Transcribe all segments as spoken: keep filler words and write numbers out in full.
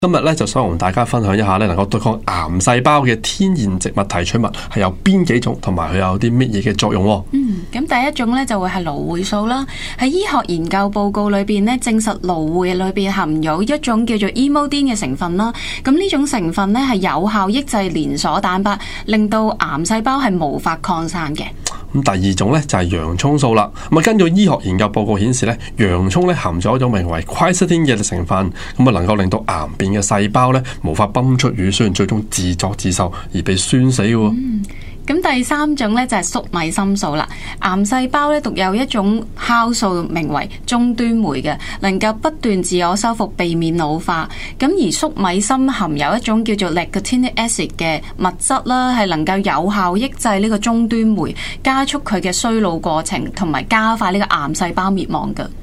今日咧就想同大家分享一下咧，能夠對抗癌細胞嘅天然植物提取物係有邊幾種，同埋佢有啲乜嘢嘅作用。 嗯，咁第一種咧就會係蘆薈素啦。喺醫學研究報告裏邊咧，證實蘆薈裏邊含有一種叫做 emodin 嘅成分啦。咁呢種成分咧係有效抑制連鎖蛋白，令到癌細胞係無法擴散嘅。 咁第二種咧就係洋葱素啦。咁啊，根據醫學研究報告顯示咧，洋葱咧含咗一種名為 quercetin 嘅成分，咁啊能夠令到癌變嘅細胞咧無法泵出乳酸，最終自作自受而被酸死嘅。 嗯，咁第三種咧就係粟米芯素啦。癌細胞咧獨有一種酵素名為終端酶嘅，能夠不斷自我修復，避免老化。咁而粟米芯含有一種叫做 nicotinic acid 嘅物質啦，係能夠有效抑制呢個終端酶，加速佢嘅衰老過程，同埋加快呢個癌細胞滅亡嘅。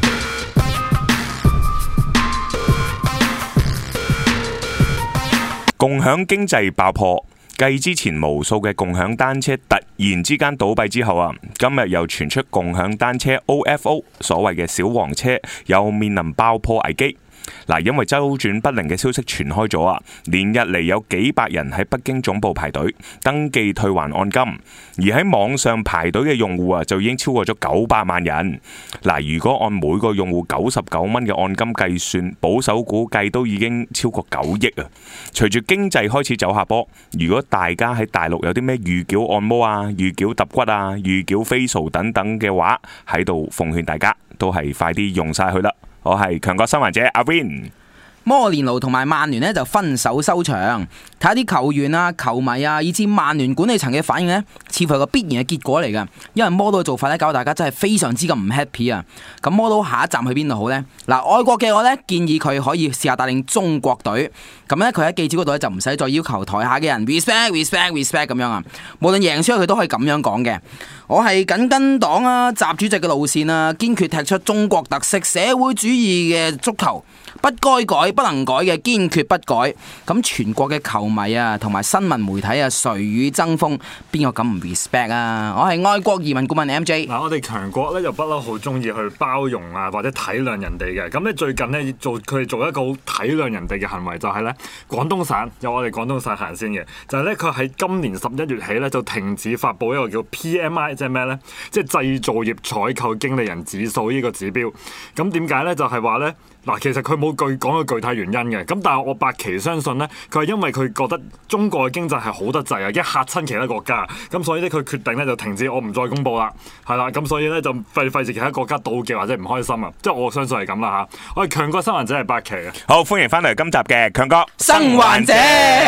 共享經濟爆破，繼之前無數嘅共享單車突然之間倒閉之後啊，今日又傳出共享單車 O F O 所謂嘅小黃車又面臨爆破危機。嗱，因為周轉不靈嘅消息傳開咗啊，連日嚟有幾百人喺北京總部排隊登記退還按金，而喺網上排隊嘅用戶啊，就已經超過咗九百萬人。嗱，如果按每個用戶九十九蚊嘅按金計算，保守估計都已經超過九億啊！隨住經濟開始走下坡，如果大家喺大陸有啲咩預繳按摩啊、預繳揼骨啊、預繳 facial 等等嘅話，喺度奉勸大家都係快啲用晒佢啦！我係強國新聞者阿 Win。 摩連奴同埋曼聯呢就分手收場，睇下啲球員啊、球迷啊，以至曼聯管理層嘅反應呢，似乎係個必然嘅結果嚟㗎。因為摩到嘅做法呢，搞到大家真係非常之咁唔 happy 啊！咁摩到下一站去邊度好呢？嗱，愛國嘅我呢，建議佢可以試下帶領中國隊。咁呢，佢喺記者嗰度呢，就唔使再要求台下嘅人 respect respect respect 咁樣啊。無論贏輸佢都可以咁樣講嘅。我係緊跟黨啊，習主席嘅路線啊，堅決踢出中國特色社會主義嘅足球。不該改、不能改嘅，堅決不改。咁全國嘅球迷啊，同埋新聞媒體啊，誰與爭鋒？邊個敢唔 respect 啊？我係愛國移民顧問 M J。 嗱，我哋強國咧就不嬲好中意去包容啊，或者體諒人哋嘅。咁咧最近咧做佢哋做一個好體諒人哋嘅行為，就係咧廣東省由我哋廣東省行先嘅，就係咧佢喺今年十一月起咧就停止發布一個叫 P M I， 即係咩咧？即係製造業採購經理人指數呢個指標。咁點解咧？就係話咧。嗱，其實佢冇具講個具體原因嘅，咁但係我百期相信咧，佢係因為佢覺得中國嘅經濟係好得滯啊，一嚇親其他國家，咁所以咧佢決定咧就停止，我唔再公佈啦，係啦，咁所以咧就費費事其他國家妒忌或者唔開心啊，即係我相信係咁啦嚇。我係強國生還者係百期啊， 好歡迎翻嚟今集嘅強國生還者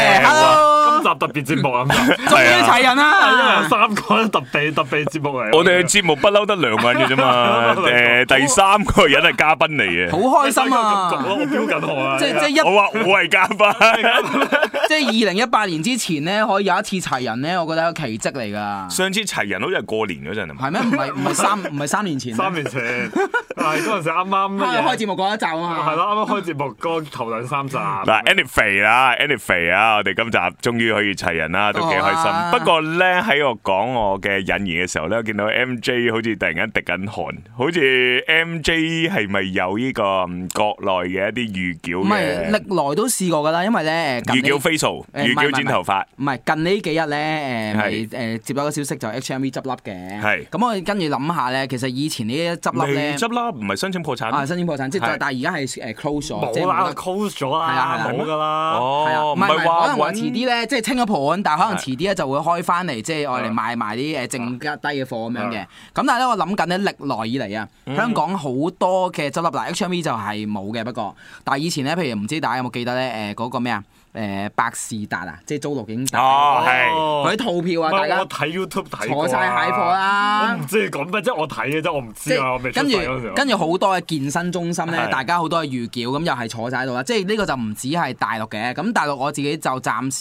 ，Hello， 今集特別節目啊， 終於齊人啦， 因為有三個特別特別節目嚟。 我哋嘅節目不嬲得兩個人嘅啫嘛，誒第三個人係嘉賓嚟嘅， 好開心。 我標緊我啊！ 即即一我話我係嘉賓， 即係二零一八年之前咧，可以有一次齊人咧，我覺得係個奇蹟嚟㗎。 上次齊人好似係過年嗰陣啊嘛。 係咩？唔係唔係三唔係三年前。 三年前，係嗰陣時啱啱乜嘢開節目嗰一集啊嘛。 係咯，啱啱開節目嗰頭兩三集。 嗱 ，anyway 啦 ，anyway 啊，我哋今集終於可以齊人啦，都幾開心。 啊、 不過咧喺我講我嘅引言嘅時候咧，我見到 M J 好似突然間滴緊汗，好似 M J 係咪有呢個國內嘅一啲預繳嘅？ 唔係，歷來都試過㗎啦，因為咧預繳 facial，預繳剪頭髮。 唔係近呢幾日咧，誒咪誒接到個消息就 H M V 執笠嘅。係。咁我跟住諗下咧，其實以前呢啲執笠咧， 執笠唔係申請破產。 啊，申請破產，即係但係而家係誒 close 咗， 冇啦 ，close 咗啦，係啊，冇㗎啦。 哦， 唔係話可能話遲啲咧，即係清咗盤，但係可能遲啲咧就會開翻嚟，即係愛嚟賣埋啲誒淨價低嘅貨咁樣嘅。咁但係咧，我諗緊咧歷來以嚟啊，香港好多嘅執笠嗱 H M V 就係冇嘅，不過但係以前咧，譬如唔知大家有冇記得咧？誒嗰個咩啊？誒百事達啊，即係租錄影帶哦，係嗰啲套票啊，大家我睇 YouTube 睇坐晒蟹貨啦。 我唔知你講咩，即係我睇嘅啫，我唔知啊，我未出世嗰時候。 跟住好多嘅健身中心咧，大家好多嘅預繳咁又係坐晒喺度啦。即係呢個就唔止係大陸嘅，咁大陸我自己就暫時我而家睇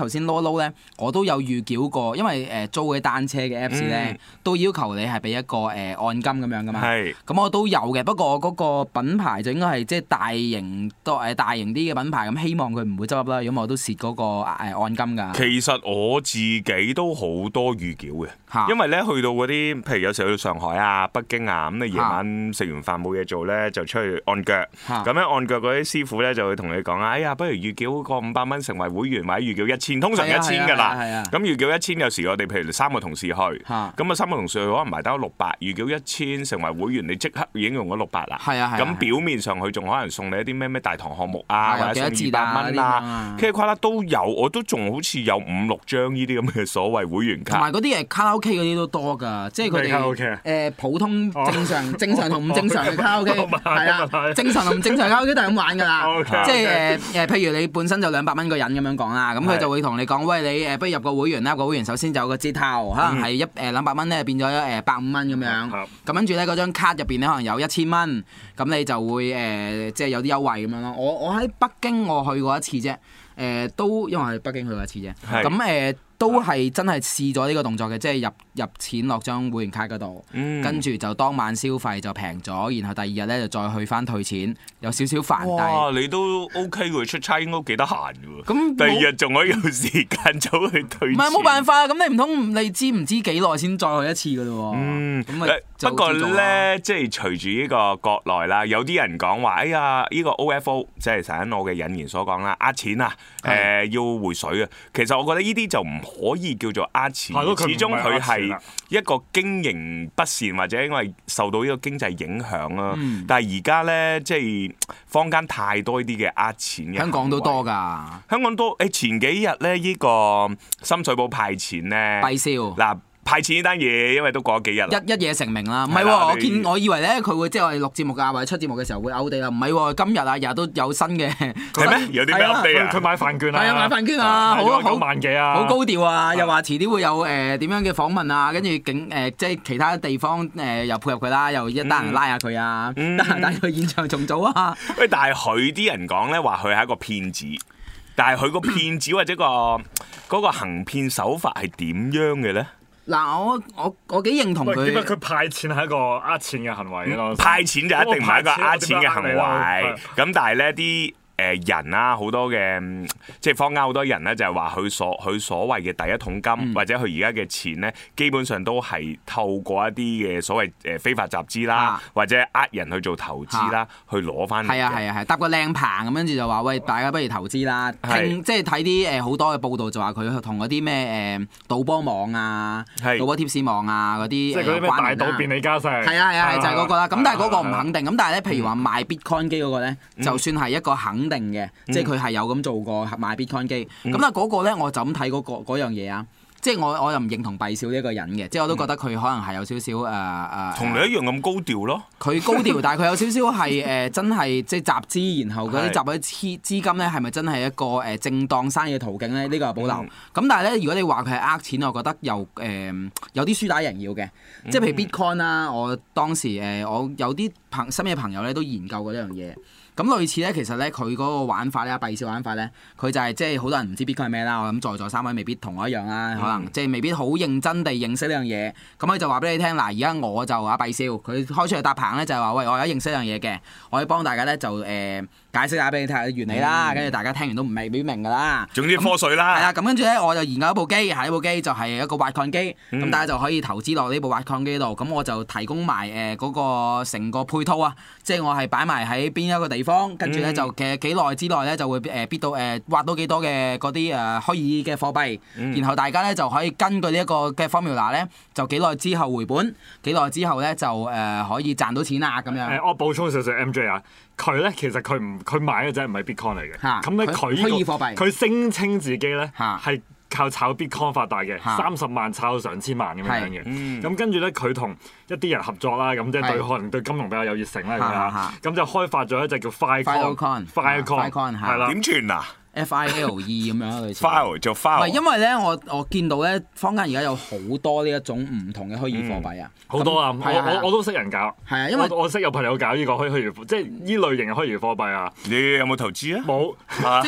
頭先撈撈咧，我都有預繳過，因為誒租嘅單車嘅 Apps 咧， 嗯、 都要求你係俾一個誒、呃、按金咁樣噶嘛。 係。 咁我都有嘅，不過我嗰個品牌就應該係即係大型多誒大型啲嘅品牌，咁希望佢唔會執笠啦。如果我都蝕嗰個誒按金㗎。 其實我自己都好多預繳嘅， 哈因為咧去到嗰啲，譬如有時去到上海啊、北京啊，咁你夜晚食完飯冇嘢做咧，就出去按腳。咁樣按腳嗰啲師傅咧就會同你講啊，哎呀，不如預繳個五百蚊成為會員，或者預繳一千，通常一千㗎啦。咁預繳一千，有時我哋譬如三個同事去，咁啊三個同事去可能埋單六百，預繳一千成為會員，你即刻已經用咗六百啦。咁表面上佢仲可能送你一啲咩咩大堂項目啊，或者送二百蚊啊，跟住跨啦都有，我都仲好似有五六張呢啲咁嘅所謂會員卡。 同埋嗰啲誒卡拉 OK 嗰啲都多㗎，即係佢哋誒普通正常正常同唔正常嘅卡拉 OK 係啦，正常同唔正常卡拉 OK 都係咁玩㗎啦。即係誒誒，譬如你本身就兩百蚊個人咁樣講啦，咁佢就會同你講，喂，你誒不如入個會員啦，個會員首先就有個折頭，可能係一誒兩百蚊咧變咗誒百五蚊咁樣。咁跟住咧嗰張卡入邊咧可能有一千蚊，咁你就會誒即係有啲優惠咁樣咯。我我喺北京我去過一次啫，誒都因為我喺北京去過一次啫，咁誒。都係真係試咗呢個動作嘅，即係入入錢落張會員卡嗰度，嗯、跟住就當晚消費就平咗，然後第二日咧就再去翻退錢，有少少煩。 哇！你都 OK 喎，出差應該幾得閒嘅喎。咁第二日仲可以有時間走去退錢。唔係冇辦法，咁你唔通你知唔知幾耐先再去一次嘅咯喎？嗯，咁咪不過咧，即係隨住呢個國內啦，有啲人講話，哎呀，呢、呢個 O F O 即係成日我嘅引言所講啦，呃錢啊，誒、呃、要回水啊。其實我覺得呢啲就唔可以叫做呃錢，始終佢係一個經營不善或者因為受到呢個經濟影響啦。嗯、但係而家咧，即係坊間太多呢啲嘅呃錢嘅， 香港都多㗎。 香港多誒，前幾日咧呢個深水埗派錢咧， 閉銷嗱。派錢呢單嘢，因為都過咗幾日啦， 一一夜成名啦。唔係喎，我見我以為咧佢會即係我哋錄節目啊，或者出節目嘅時候會 out 地啦。唔係喎，今日啊，日日都有新嘅。 係咩？有啲咩 out 地啊？ 佢買飯券啊！ 係啊，買飯券啊，好好萬幾啊， 好高調啊！又話遲啲會有誒點樣嘅訪問啊，跟住警誒即係其他地方誒又配合佢啦，又一單人拉下佢啊，得閒帶佢現場重組啊。 喂，但係佢啲人講咧話佢係一個騙子，但係佢個騙子或者個嗰個行騙手法係點樣嘅咧？ 嗱，我我我幾認同佢。 點解佢派錢係一個呃錢嘅行為咯？ 派錢就一定唔係一個呃錢嘅行為。咁但係咧啲誒人啊，好多嘅即係坊間好多人咧，就係話佢所佢所謂嘅第一桶金，嗯、或者佢而家嘅錢咧，基本上都係透過一啲嘅所謂誒非法集資啦，啊、或者呃人去做投資啦，啊、去攞翻嚟。係啊係啊係，搭個靚棚咁跟住就話喂，大家不如投資啦。聽即係睇啲誒好多嘅報道就話佢同嗰啲咩誒賭波網啊、賭波貼士網啊嗰啲，即係嗰啲咩大賭便利加勢。 係啊係啊係，就係嗰個啦。咁但係嗰個唔肯定。咁但係咧，譬如話賣 Bitcoin 機嗰個咧，就算係一個肯定嘅，嗯、即係佢係有咁做過賣 Bitcoin 機。咁但係嗰個咧，我就咁睇嗰個嗰樣嘢啊。即係我我又唔認同畢少呢一個人嘅，即係我都覺得佢可能係有少少誒誒。同、呃、 你一樣咁高調咯。佢高調，但係佢有少少係誒真係即係集資，然後嗰啲集嗰啲資金咧係咪真係一個誒正當生意嘅途徑咧？呢、呢個係保留。咁、嗯、但係咧，如果你話佢係呃錢，我覺得又誒、呃、有啲輸打贏要嘅。即係譬如 Bitcoin 啦，我當時誒、呃、我有啲朋身邊嘅朋友咧都研究過呢樣嘢。咁類似咧，其實咧佢嗰個玩法咧，閉少玩法咧，佢就係、是、即係好多人唔知 Bitcoin 係咩啦。我諗在座三位未必同我一樣啦，嗯、可能即係未必好認真地認識呢樣嘢。咁佢就話俾你聽，嗱，而家我就阿閉少，佢開出嚟搭棚咧就係話，喂，我而家認識呢樣嘢嘅，我可以幫大家咧就誒、呃、解釋下俾你聽下原理啦。跟住、嗯、大家聽完都唔未必明㗎啦。 總之科水啦。係啊， 咁跟住咧我就研究一部機，係呢部機就係一個挖礦機，咁、嗯、大家就可以投資落呢部挖礦機度。咁我就提供埋誒嗰個成個配套啊，即係我係擺埋喺邊一個地方，跟住咧就。嘅幾耐之內咧就會誒逼到誒挖到幾多嘅嗰啲誒虛擬嘅貨幣，嗯、然後大家咧就可以根據呢一個嘅 formula 咧，就幾耐之後回本，幾耐之後咧就誒、呃、可以賺到錢啊咁樣。誒、 呃，我補充少少 M J 啊，佢咧其實佢唔佢買嘅啫，唔係 Bitcoin 嚟嘅。咁咧佢虛擬貨幣，佢聲稱自己咧係靠炒 Bitcoin 發達嘅，三十萬炒到上千萬咁樣嘅。咁跟住咧，佢同一啲人合作啦，咁即係對可能對金融比較有熱誠啦咁樣。咁就開發咗一隻叫 Filecoin，Filecoin 係啦。點串啊 ？F I L E 咁樣類似。 File 做 file。 唔係因為咧，我我見到咧，坊間而家有好多呢一種唔同嘅虛擬貨幣啊。 好多啊！我我我都識人搞。 係啊，因為我識有朋友搞呢個虛虛擬，即係呢類型嘅虛擬貨幣啊。 你有冇投資啊？ 冇。 即係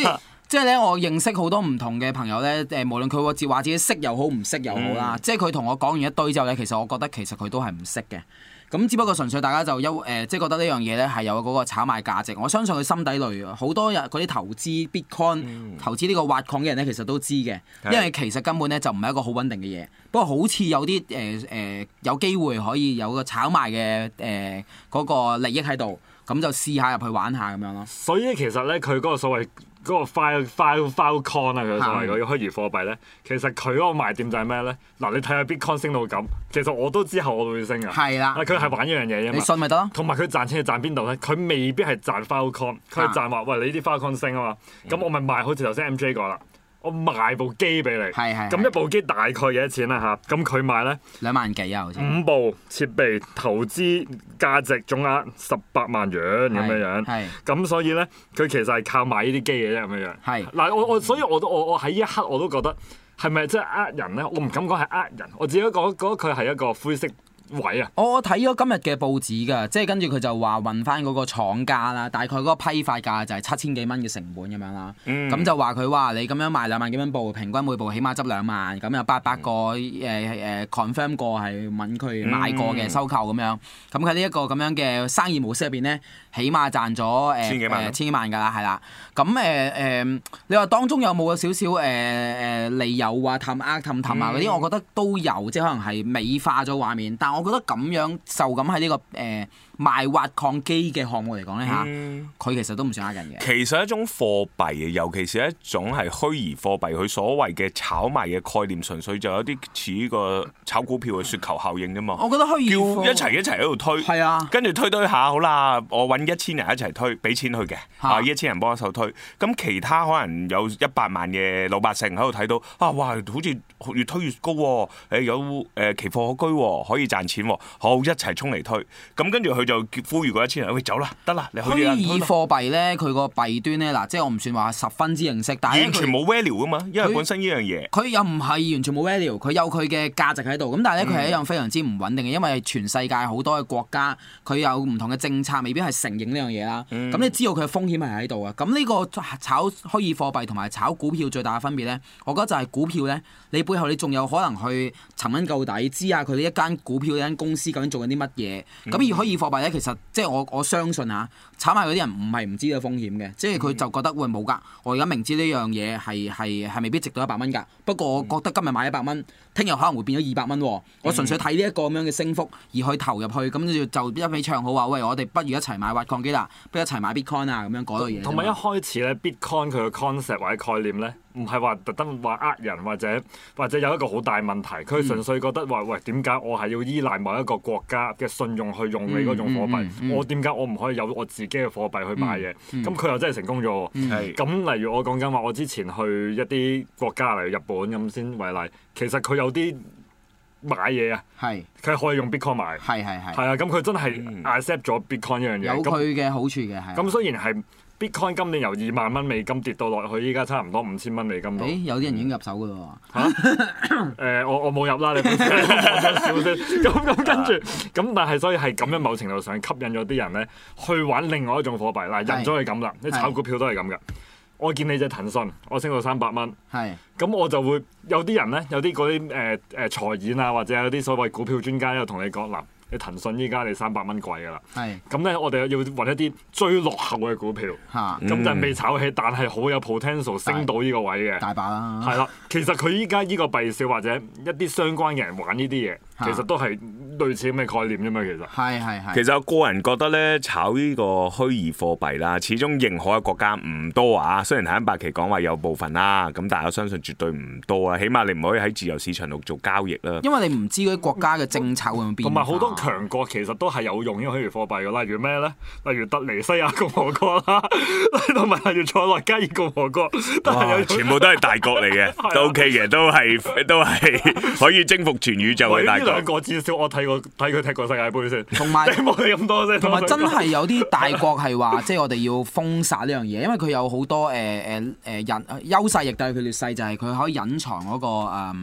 即係咧，我認識好多唔同嘅朋友咧，誒，無論佢個字話自己識又好，唔識又好啦。嗯、即係佢同我講完一堆之後咧，其實我覺得其實佢都係唔識嘅。咁只不過純粹大家就優誒、呃，即係覺得呢樣嘢咧係有嗰個炒賣價值。我相信佢心底裏好多人嗰啲投資 Bitcoin、嗯、投資呢個挖礦嘅人咧，其實都知嘅，因為其實根本咧就唔係一個好穩定嘅嘢。不過好似有啲誒誒有機會可以有個炒賣嘅誒嗰個利益喺度，咁就試下入去玩下咁樣咯。 所以其實咧，佢嗰個所謂嗰個 file file file coin 啊，佢所謂嗰個虛擬貨幣咧，其實佢嗰個賣點就係咩咧？嗱，你睇下 Bitcoin 升到咁，其實我都之後我都會升噶。係啦，佢係玩一樣嘢啫嘛。你信咪得咯？同埋佢賺錢係賺邊度咧？佢未必係賺 file coin，佢係賺話喂你啲 file coin 升啊嘛，咁我咪賣好似頭先 M J 講啦。我賣部機俾你，咁一部機大概幾多錢啦嚇？咁佢賣咧兩萬幾啊，好似五部設備投資價值總額十八萬元咁樣樣，咁所以咧佢其實係靠賣呢啲機嘅啫咁樣樣。係嗱，我我所以我都我我喺呢一刻我都覺得係咪即係呃人咧？我唔敢講係呃人，我自己覺覺得佢係一個灰色位啊！ 我我睇咗今日嘅報紙㗎，即係跟住佢就話運翻嗰個廠家啦，大概嗰個批發價就係七千幾蚊嘅成本咁樣啦。咁、嗯、就話佢話你咁樣賣兩萬幾蚊部，平均每部起碼執兩萬，咁有八百個誒誒、呃、confirm 過係問佢買過嘅收購咁樣。咁喺呢一個咁樣嘅生意模式入邊咧，起碼賺咗誒千幾萬，千幾萬㗎啦，係啦。咁誒誒，你話當中有冇少少誒誒利誘啊、氹呃氹氹啊嗰啲？我覺得都有，即係可能係美化咗畫面，但我覺得咁樣就咁喺呢個誒、呃、賣挖礦機嘅項目嚟講咧嚇，佢、嗯、其實都唔算呃人嘅。 其實一種貨幣，尤其是一種係虛擬貨幣，佢所謂嘅炒賣嘅概念，純粹就有啲似呢個炒股票嘅雪球效應啫嘛。 我覺得虛擬貨叫一齊一齊喺度推， 係啊， 跟住推推下，好啦，我揾一千人一齊推，俾錢佢嘅，啊，一千人幫一手推，咁其他可能有一百萬嘅老百姓喺度睇到，啊，哇，好似越推越高喎，誒有誒奇貨可居喎，可以賺錢喎。好，一齊衝嚟推，咁跟住佢就呼籲嗰一千人，喂，走啦，得啦，你去虛擬貨幣咧，佢個弊端咧，嗱，即係我唔算話十分之認識，但係完全冇 value 噶嘛，因為本身呢樣嘢， 佢又唔係完全冇 value，佢有佢嘅價值喺度，咁但係咧，佢係一樣非常之唔穩定嘅，因為全世界好多嘅國家，佢有唔同嘅政策，未必係承認呢樣嘢啦。咁、嗯、你知道佢嘅風險係喺度啊。咁呢個炒虛擬貨幣同埋炒股票最大嘅分別咧，我覺得就係股票咧，你背後你仲有可能去尋根究底，知下佢呢一間股票、一間公司究竟做緊啲乜嘢。咁、嗯、而虛擬貨幣咧，其實即係我我相信嚇，炒賣嗰啲人唔係唔知道風險嘅，即係佢就覺得喂冇㗎，我而家明知呢樣嘢係係係未必值到一百蚊㗎。不過我覺得今日買一百蚊，聽日可能會變咗二百蚊。我純粹睇呢一個咁樣嘅升幅而去投入去，咁就就一味唱好話，喂，我哋不如一齊買挖礦機啦，不如一齊買 Bitcoin 啊，咁樣嗰類嘢。 同埋一開始咧 ，Bitcoin 佢嘅 concept 或者概念咧，唔係話特登話呃人或者或者有一個好大問題，佢純粹覺得話喂，點解我係要依賴某一個國家嘅信用去用你嗰種貨幣？嗯嗯嗯嗯、我點解我唔可以有我自己嘅貨幣去買嘢？咁佢、嗯嗯、又真係成功咗喎。咁、嗯、例如我講緊話，我之前去一啲國家例如日本咁先為例，其實佢有啲買嘢啊，佢係可以用 Bitcoin 買，係係係，係啊，咁佢真係 accept 咗 Bitcoin 一樣嘢， 有佢嘅好處嘅，係。 咁雖然係 Bitcoin 今年由二萬蚊美金跌到落去，依家差唔多五千蚊美金度。 誒，有啲人已經入手噶咯喎。 嚇？誒，我我冇入啦，你講咗少少。咁咁跟住，咁但係所以係咁樣某程度上吸引咗啲人咧，去玩另外一種貨幣。嗱，人咗係咁啦，你炒股票都係咁噶。我見你隻騰訊，我升到三百蚊，咁我就會有啲人咧，有啲嗰啲誒誒財演啊，或者有啲所謂股票專家又同你講嗱，你騰訊依家你三百蚊貴㗎啦，咁咧我哋要揾一啲追落後嘅股票，咁就未炒起，但係好有 potential 升到呢個位嘅， 大把啦， 係啦，其實佢依家呢個幣市或者一啲相關嘅人玩呢啲嘢，其實都係類似咁嘅概念啫嘛，其實係係係。 其實我個人覺得咧，炒呢個虛擬貨幣啦，始終認可嘅國家唔多啊。雖然喺百奇講話有部分啦，咁但係我相信絕對唔多啊。起碼你唔可以喺自由市場度做交易啦。 因為你唔知嗰啲國家嘅政策會唔會變化。 同埋好多強國其實都係有用呢個虛擬貨幣嘅，例如咩咧？例如突尼西亞共和國啦，同埋例如塞內加爾共和國，都係有全部都係大國嚟嘅，都 OK 嘅，都係都係可以征服全宇宙嘅大國。 呢兩個至少我睇過睇佢踢過世界盃先， 同埋冇你咁多先。 同埋真係有啲大國係話，即係我哋要封殺呢樣嘢，因為佢有好多誒誒誒人優勢，亦都係佢劣勢，就係佢可以隱藏嗰個誒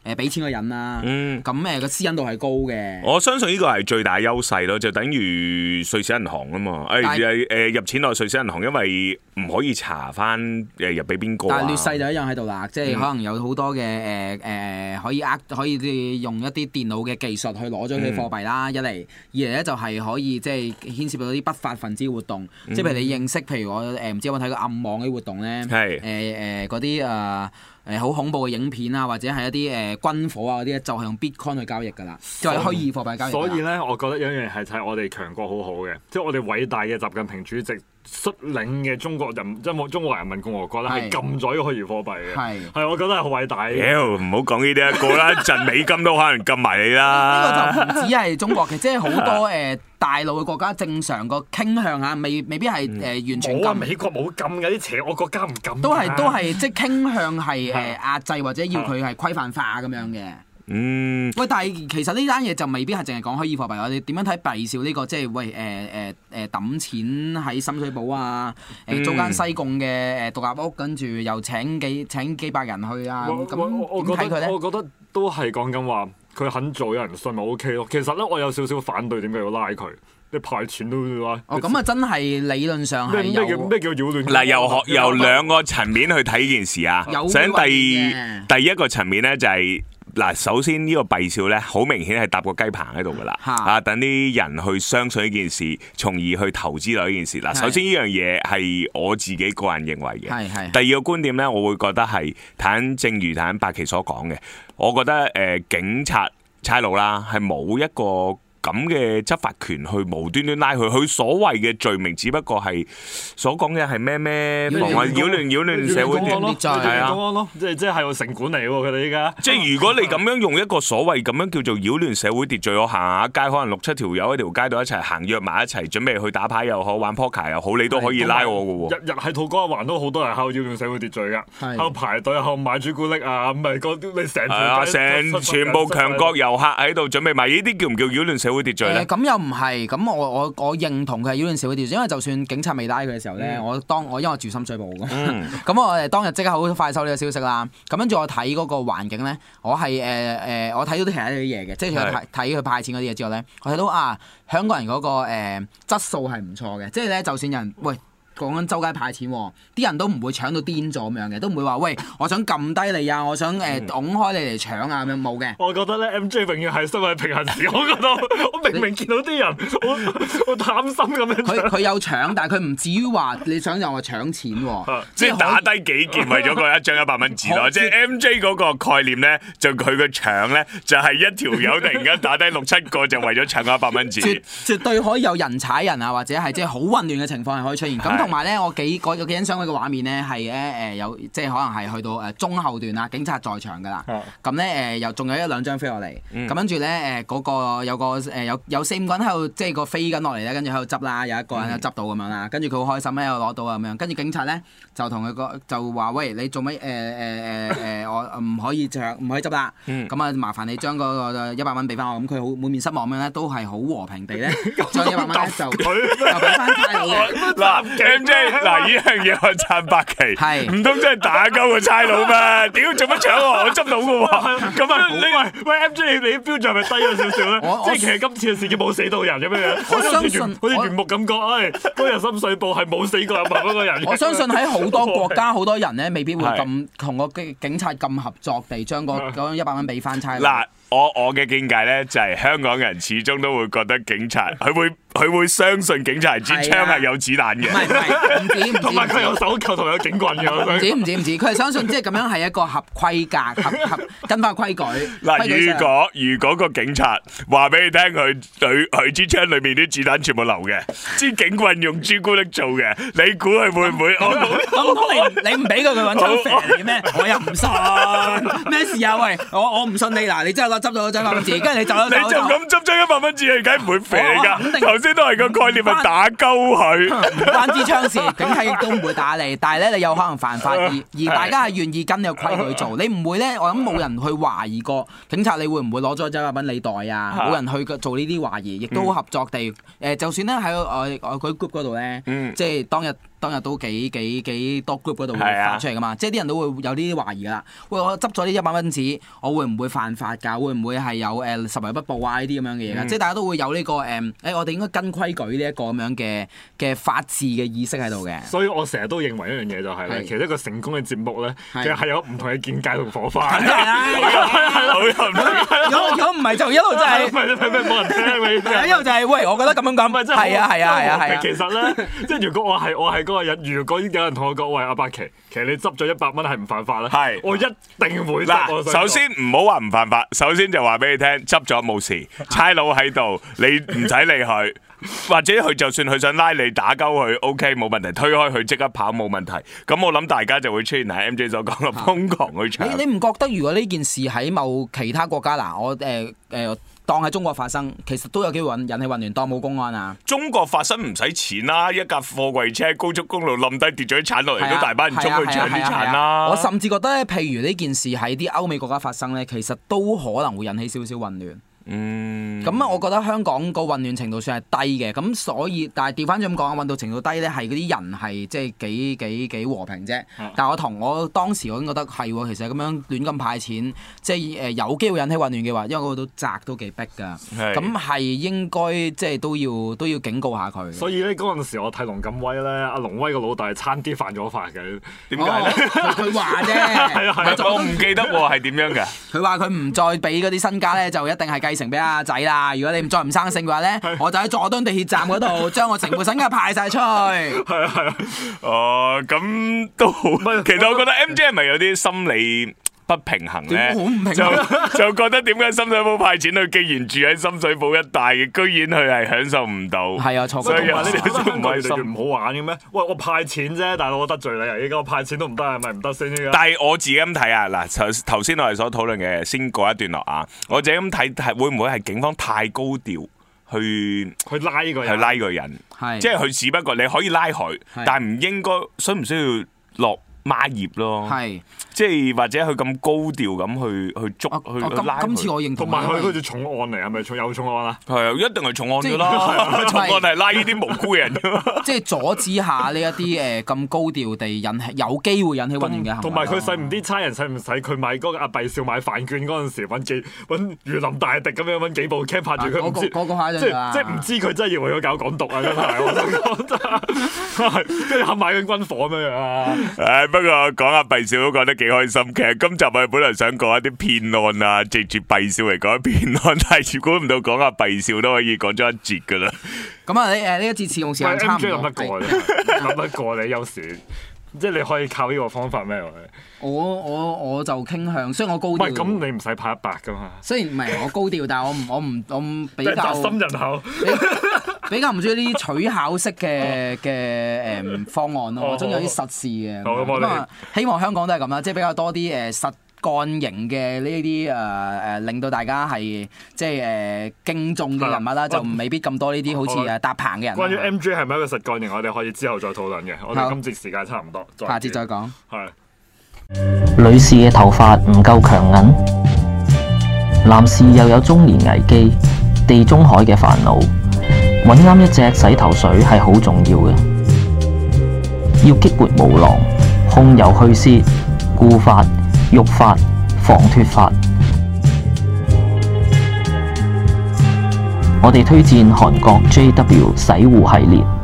誒俾錢個人啦。 嗯， 咁誒個私隱度係高嘅。 我相信呢個係最大優勢咯，就等於瑞士銀行啊嘛。誒誒誒入錢落瑞士銀行，因為唔可以查翻誒入俾邊個啊。 但係劣勢就一樣喺度啦，即係嗯可能有好多嘅誒誒可以呃可以用一啲電腦嘅技術去攞咗佢貨幣啦。一嚟，二嚟咧就係可以即係牽涉到啲不法分子活動。即係譬如你認識，譬如我誒唔知有冇睇過暗網嘅活動咧？ 係誒誒嗰啲誒誒好恐怖嘅影片啊，或者係一啲誒、呃、軍火啊嗰啲咧，就係、是、用 Bitcoin 去交易㗎啦，就係虛擬貨幣交易。 所以咧，我覺得有一樣嘢係睇我哋強國好好嘅，即係我哋偉大嘅習近平主席率領嘅中國人，即係中華人民共和國咧，係禁咗呢個虛擬貨幣嘅。係係，我覺得係好偉大嘅。 妖，唔好講呢啲啊，過啦陣美金都可能禁埋你啦。 呢個就唔止係中國嘅，即係好多誒、呃、大陸嘅國家正常個傾向嚇，未未必係誒、呃、完全禁。 冇啊，美國冇禁嘅，啲邪惡國家唔禁。 都係都係即係傾向係誒壓制或者要佢係規範化咁樣嘅。 嗯， 喂，但係其實呢單嘢就未必係淨係講虛擬貨幣，我哋點樣睇幣少呢個？即係喂誒誒誒抌錢喺深水埗啊，誒租間西貢嘅誒獨立屋，跟住又請幾請幾百人去啊，咁點睇佢咧？ 我覺得都係講緊話，佢肯做有人信咪 O K 咯。其實咧，我有少少反對點解要拉佢？你派錢都要拉。 哦，咁啊，真係理論上係咩叫咩叫擾亂？ 嗱，由學由兩個層面去睇呢件事啊。首先第第一個層面咧就係、是。嗱，首先呢個幣少咧，好明顯係搭個雞棚喺度噶啦，啊，等啲人去相信呢件事，從而去投資落呢件事。嗱，首先呢樣嘢係我自己個人認為嘅。係係。第二個觀點咧，我會覺得係睇正如睇百奇所講嘅，我覺得誒、呃、警察差佬啦係冇一個咁嘅執法權去無端端拉佢，佢所謂嘅罪名只不過係所講嘅係咩咩妨礙擾亂擾亂社會秩序係啊， 公安咯，即係即係個城管嚟喎，佢哋依家。 即係如果你咁樣用一個所謂咁樣叫做擾亂社會秩序，我行下街可能六七條友喺條街度一齊行約埋一齊，準備去打牌又好，玩 poker 又好，你都可以拉我嘅喎。 日日喺土瓜灣都好多人喺度擾亂社會秩序㗎，喺度排隊，喺度買朱古力啊，唔係嗰啲你成條街成全部強國遊客喺度準備買，呢啲叫唔叫擾亂社會秩序咧？ 咁又唔係，咁我我我認同佢係擾亂社會秩序，因為就算警察未拉佢嘅時候咧，嗯、我當我因為我住深水埗咁，咁、嗯、我誒當日即刻好快收呢個消息啦。咁跟住我睇嗰個環境咧，我係誒誒，我睇到啲其他啲嘢嘅，即係除咗睇佢派錢嗰啲嘢之外咧，我睇到啊香港人嗰、嗰個誒、呃、質素係唔錯嘅，即係咧就算有人喂。講緊周街派錢喎，啲人都唔會搶到癲咗咁樣嘅，都唔會話喂，我想撳低你啊，我想誒拱開你嚟搶啊咁樣冇嘅。 我覺得咧 M J 永遠係身為平衡時，我覺得我明明見到啲人好好貪心咁樣。 佢佢有搶，但係佢唔至於話你想讓我搶錢喎。 即係打低幾件為咗個一張一百蚊紙咯。即係 M J 嗰個概念咧，就佢個搶咧就係一條友突然間打低六七個就為咗搶一百蚊紙。 絕絕對可以有人踩人啊，或者係即係好混亂嘅情況係可以出現。咁同埋咧，我幾個有幾欣賞佢個畫面咧，係咧誒有即係可能係去到誒中後段啦，警察在場㗎啦。咁咧誒又仲有一兩張飛落嚟，咁跟住咧誒嗰個有個誒有有四五個人喺度，即係個飛緊落嚟咧，跟住喺度執啦，有一個人執到咁樣啦，跟住佢好開心咧，又攞到啊咁樣，跟住警察咧就同佢個就話喂，你做咩誒誒誒誒我唔可以搶唔可以執啦，咁啊麻煩你將嗰個一百蚊俾翻我，咁佢好滿面失望咁樣咧，都係好和平地咧將一百蚊咧就就俾翻差佬嘅。 嗱 M J 嗱，呢樣嘢我讚百奇，唔通真係打鳩個差佬咩？屌做乜搶我？我執到嘅喎。咁啊，你喂喂 M J，你標準係咪低咗少少咧？即係其實今次嘅事件冇死到人咁樣樣。 我相信嗯好似原木咁講，唉，嗰日深水埗係冇死過任何嗰個人。 我相信喺好多國家好多人咧，未必會咁同個警察咁合作地將個嗰一百蚊俾翻差佬。 嗱，我我嘅見解咧就係香港人始終都會覺得警察，佢會佢會相信警察支槍係有子彈嘅。 唔係唔係，唔止唔止， 同埋佢有手扣同有警棍嘅。 唔止唔止唔止，佢係相信即係咁樣係一個合規格、合合跟翻規矩。 嗱，如果如果個警察話俾你聽，佢佢佢支槍裏面啲子彈全部流嘅，支警棍用朱古力做嘅，你估佢會唔會？ 咁你你唔俾佢，佢揾槍射嚟嘅咩？我又唔信咩事啊？喂，我我唔信你嗱，你真係執到張一百蚊紙，跟住你走咗走。 你就咁執張一百蚊紙，你梗唔會射㗎。頭先都係個概念，係打鳩佢。 唔關支槍事，警察亦都唔會打你，但係咧你有可能犯法，而而大家係願意跟呢個規矩做，你唔會咧，我諗冇人去懷疑過警察，你會唔會攞咗張一百蚊你袋啊？冇人去做呢啲懷疑，亦都好合作地誒，就算咧喺我我佢 group 嗰度咧，即係當日。 當日都幾幾幾多 group 嗰度發出嚟噶嘛，即係啲人都會有啲懷疑噶啦。喂，我執咗呢一百蚊紙，我會唔會犯法㗎？會唔會係有誒十為不報啊？呢啲咁樣嘅嘢㗎，嗯、即係大家都會有呢、這個誒，誒、欸、我哋應該跟規矩呢一個咁樣嘅嘅法治嘅意識喺度嘅。所以我成日都認為一樣嘢就係、是、咧，是其實一個成功嘅節目咧，是其實係有唔同嘅見解同火花。係啊，如果如果唔係就一路就係冇人聽，一路就係喂，我覺得咁樣講，係啊係啊係啊係啊。其實咧，即係如果我係我係嗰個人，如果有人同我講喂阿伯奇，其實你執咗一百蚊係唔犯法咧，係我一定會執。 首先唔好話唔犯法，首先就話俾你聽，執咗冇事，差佬喺度，你唔使理佢。或者佢就算佢想拉你打鳩佢 ，OK 冇問題，推開佢即刻跑冇問題。咁我諗大家就會出現係 M J 所講嘅瘋狂去搶。你你唔覺得如果呢件事喺某其他國家嗱，我誒誒、呃呃、當喺中國發生，其實都有機會引起混亂，當冇公安啊？中國發生唔使錢啦，一架貨櫃車高速公路冧低跌咗啲鏟落嚟，都大班人衝去搶啲鏟啦。我甚至覺得咧，譬如呢件事喺啲歐美國家發生咧，其實都可能會引起少少混亂。嗯，咁啊，我覺得香港個混亂程度算係低嘅，咁所以，但係調翻轉咁講，混亂程度低咧，係嗰啲人係即係幾幾幾和平啫。嗯、但係我同我當時我已經覺得係喎，其實咁樣亂咁派錢，即係誒有機會引起混亂嘅話，因為嗰個都窄都幾逼㗎。咁係是應該即係都要都要警告下佢。所以咧嗰陣時我睇龍咁威咧，阿龍威個老大差啲犯咗法嘅，點解咧？佢話啫，係啊係啊，我唔記得喎係點樣㗎？佢話佢唔再俾嗰啲身家咧，就一定係計成俾阿仔啦！如果你唔再唔生性嘅話咧，我就喺佐敦地鐵站嗰度將我全部身家派晒出去。係啊係啊，哦咁都好。其實我覺得 M J 係咪有啲心理不平衡咧？好唔平衡，就就覺得點解深水埗派錢佢，既然住喺深水埗一帶嘅，居然佢係享受唔到。係啊，錯。所以有啲唔開心。唔好玩嘅咩？喂，我派錢啫，大佬我得罪你啊！依家我派錢都唔得，係咪唔得先？但係我自己咁睇啊，嗱，頭先我哋所討論嘅先過一段落啊，我自己咁睇係會唔會係警方太高調去去拉呢個人？去拉個人，係即係佢只不過你可以拉佢，但係唔應該需唔需要落孖葉咯？係。即係或者佢咁高調咁去去捉去去拉佢，今次我認同，同埋佢好似重案嚟，係咪重有重案啊？係啊，一定係重案㗎啦！重案係拉呢啲無辜嘅人，即係阻止下呢一啲誒咁高調地引起有機會引起混亂嘅行為。同埋佢使唔啲差人使唔使佢買嗰個阿畢少買飯券嗰陣時揾幾揾如臨大敵咁樣揾幾部 cam 拍住佢，唔知即係即係唔知佢真係要為咗搞港獨啊！真係我想講真係，跟住買緊軍火咁樣啊！誒不過講阿畢少都講得幾開心。其實今集我本來想講一啲騙案啊，藉住畢少嚟講騙案，但係估唔到講下畢少都可以講咗一節噶啦。咁啊，你誒呢一節使用時間差唔多。諗得過你，諗得過你有時即係你可以靠呢個方法咩？我我我就傾向，雖然我高調。唔係咁，你唔使派一百噶嘛。雖然唔係我高調，但係我唔我唔我唔比較。核心人口。比較唔中意呢啲取巧式嘅嘅誒方案咯，我中意有啲實事嘅。咁啊，希望香港都係咁啦，即係比較多啲誒實幹型嘅呢啲誒誒，令到大家係即係誒敬重嘅人物啦，就未必咁多呢啲好似誒搭棚嘅人。關於 M J 係咪一個實幹型，我哋可以之後再討論嘅。我哋今節時間差唔多，下節再講。係。女士嘅頭髮唔夠強韌，男士又有中年危機、地中海嘅煩惱。揾啱一隻洗頭水係好重要嘅，要激活毛囊、控油去屑、固髮、育髮、防脫髮。我哋推薦韓國 J W 洗護系列。